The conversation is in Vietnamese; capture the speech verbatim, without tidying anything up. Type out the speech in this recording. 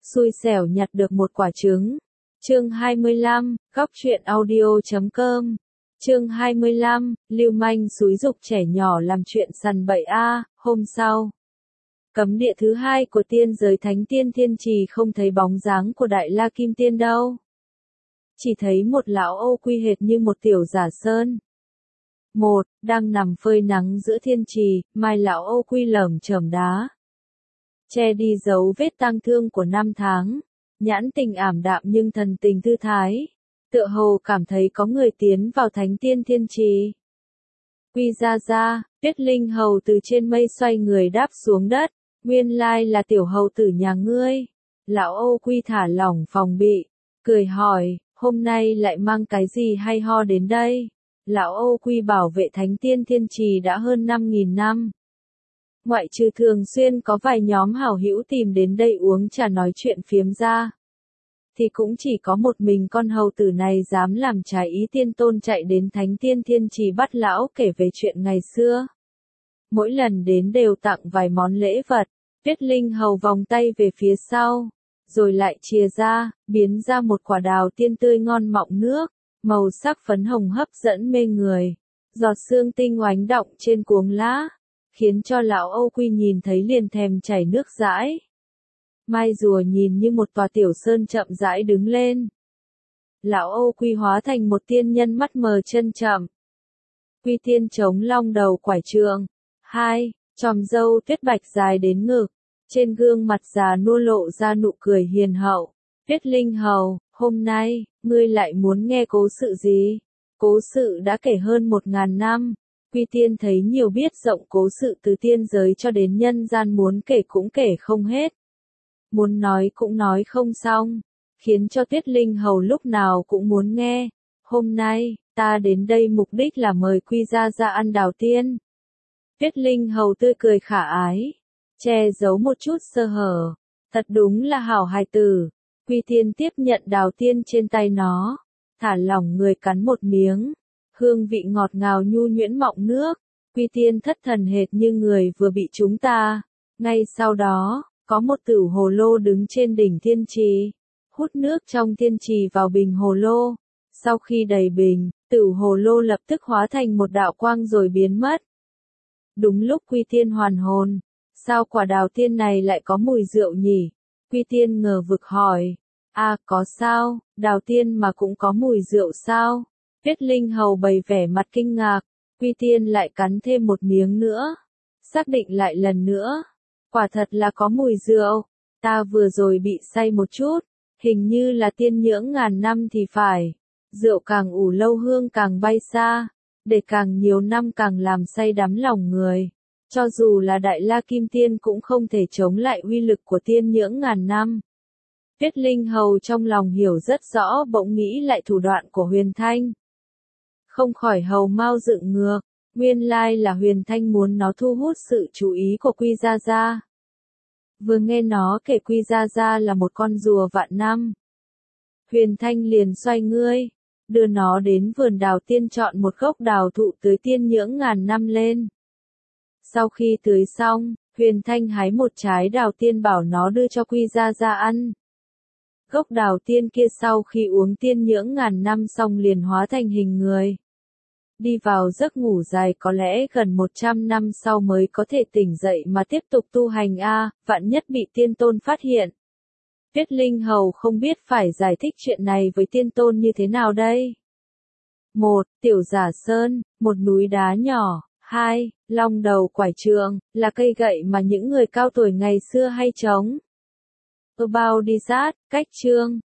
xui xẻo nhặt được một quả trứng. Chương hai mươi lăm, góc truyện audio chấm com. Chương hai mươi lăm, lưu manh xúi giục trẻ nhỏ làm chuyện sằn bậy a. Hôm sau, cấm địa thứ hai của tiên giới Thánh Tiên Thiên Trì không thấy bóng dáng của Đại La Kim Tiên đâu. Chỉ thấy một lão Âu Quy hệt như một tiểu giả sơn. Một, đang nằm phơi nắng giữa thiên trì, mai lão Âu Quy lởm chởm đá. Che đi dấu vết tang thương của năm tháng, nhãn tình ảm đạm nhưng thần tình thư thái. Tựa hồ cảm thấy có người tiến vào Thánh Tiên Thiên Trì. Quy ra ra, Tuyết Linh hầu từ trên mây xoay người đáp xuống đất. Nguyên lai là tiểu hầu tử nhà ngươi. Lão Âu Quy thả lỏng phòng bị, cười hỏi, hôm nay lại mang cái gì hay ho đến đây? Lão Âu Quy bảo vệ Thánh Tiên Thiên Trì đã hơn năm nghìn năm. Ngoại trừ thường xuyên có vài nhóm hảo hữu tìm đến đây uống trà nói chuyện phiếm ra, thì cũng chỉ có một mình con hầu tử này dám làm trái ý tiên tôn chạy đến Thánh Tiên Thiên Trì bắt lão kể về chuyện ngày xưa. Mỗi lần đến đều tặng vài món lễ vật. Tuyết Linh hầu vòng tay về phía sau, rồi lại chìa ra, biến ra một quả đào tiên tươi ngon mọng nước, màu sắc phấn hồng hấp dẫn mê người, giọt sương tinh oánh đọng trên cuống lá, khiến cho lão Âu Quy nhìn thấy liền thèm chảy nước dãi. Mai rùa nhìn như một tòa tiểu sơn chậm rãi đứng lên. Lão Âu Quy hóa thành một tiên nhân mắt mờ chân chậm. Quy tiên chống long đầu quải trường. Hai, chòm râu tuyết bạch dài đến ngực. Trên gương mặt già nua lộ ra nụ cười hiền hậu. Tuyết Linh hầu, hôm nay, ngươi lại muốn nghe cố sự gì? Cố sự đã kể hơn một ngàn năm. Quy tiên thấy nhiều biết rộng cố sự từ tiên giới cho đến nhân gian, muốn kể cũng kể không hết. Muốn nói cũng nói không xong, khiến cho Tuyết Linh hầu lúc nào cũng muốn nghe. Hôm nay, ta đến đây mục đích là mời Quy gia ra ăn đào tiên. Tuyết Linh hầu tươi cười khả ái, che giấu một chút sơ hở. Thật đúng là hảo hài tử. Quy tiên tiếp nhận đào tiên trên tay nó, thả lỏng người cắn một miếng. Hương vị ngọt ngào nhu nhuyễn mọng nước. Quy tiên thất thần hệt như người vừa bị chúng ta. Ngay sau đó, có một tửu hồ lô đứng trên đỉnh thiên trì, hút nước trong thiên trì vào bình hồ lô. Sau khi đầy bình, tửu hồ lô lập tức hóa thành một đạo quang rồi biến mất. Đúng lúc Quy tiên hoàn hồn, sao quả đào tiên này lại có mùi rượu nhỉ? Quy tiên ngờ vực hỏi, à có sao, đào tiên mà cũng có mùi rượu sao? Tuyết Linh hầu bày vẻ mặt kinh ngạc. Quy tiên lại cắn thêm một miếng nữa, xác định lại lần nữa. Quả thật là có mùi rượu, ta vừa rồi bị say một chút, hình như là tiên nhưỡng ngàn năm thì phải. Rượu càng ủ lâu hương càng bay xa, để càng nhiều năm càng làm say đắm lòng người. Cho dù là Đại La Kim Tiên cũng không thể chống lại uy lực của tiên nhưỡng ngàn năm. Tuyết Linh hầu trong lòng hiểu rất rõ, bỗng nghĩ lại thủ đoạn của Huyền Thanh. Không khỏi hầu mau dựng ngược, nguyên lai là Huyền Thanh muốn nó thu hút sự chú ý của Quy gia gia. Vừa nghe nó kể Quy gia gia là một con rùa vạn năm, Huyền Thanh liền xoay ngươi, đưa nó đến vườn đào tiên chọn một gốc đào thụ tưới tiên nhưỡng ngàn năm lên. Sau khi tưới xong, Huyền Thanh hái một trái đào tiên bảo nó đưa cho Quy gia gia ăn. Gốc đào tiên kia sau khi uống tiên nhưỡng ngàn năm xong liền hóa thành hình người. Đi vào giấc ngủ dài, có lẽ gần một trăm năm sau mới có thể tỉnh dậy mà tiếp tục tu hành a, vạn nhất bị tiên tôn phát hiện. Tuyết Linh hầu không biết phải giải thích chuyện này với tiên tôn như thế nào đây. Một, tiểu giả sơn, một núi đá nhỏ. Hai, long đầu quải trường, là cây gậy mà những người cao tuổi ngày xưa hay chống. About đi sát, cách chương.